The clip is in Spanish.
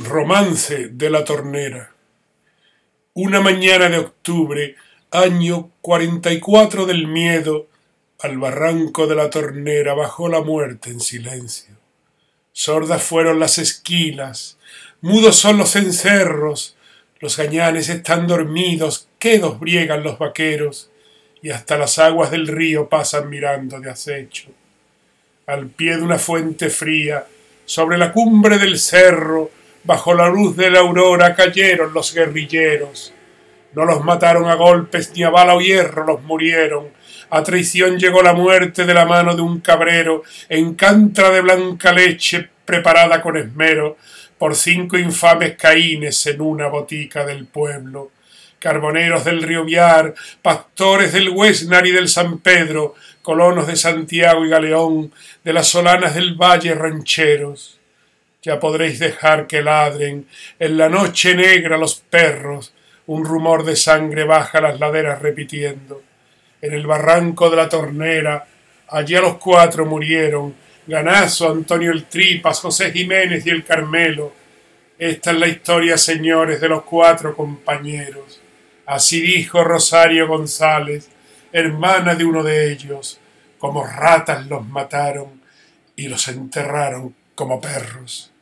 Romance de la Tornera. Una mañana de octubre, año 44 del miedo, al barranco de la Tornera bajó la muerte en silencio. Sordas fueron las esquilas, mudos son los cencerros, los gañanes están dormidos, quedos briegan los vaqueros, y hasta las aguas del río pasan mirando de acecho. Al pie de una fuente fría, sobre la cumbre del cerro, bajo la luz de la aurora cayeron los guerrilleros. No los mataron a golpes ni a bala o hierro, los murieron. A traición llegó la muerte de la mano de un cabrero, en cantra de blanca leche preparada con esmero, por 5 infames caínes en una botica del pueblo. Carboneros del río Viar, pastores del Huesnar y del San Pedro, colonos de Santiago y Galeón, de las solanas del valle rancheros. Ya podréis dejar que ladren en la noche negra los perros, un rumor de sangre baja las laderas repitiendo. En el barranco de la Tornera, allí a los 4 murieron, Ganazo, Antonio el Tripas, José Jiménez y el Carmelo. Esta es la historia, señores, de los 4 compañeros. Así dijo Rosario González, hermana de uno de ellos. Como ratas los mataron y los enterraron como perros.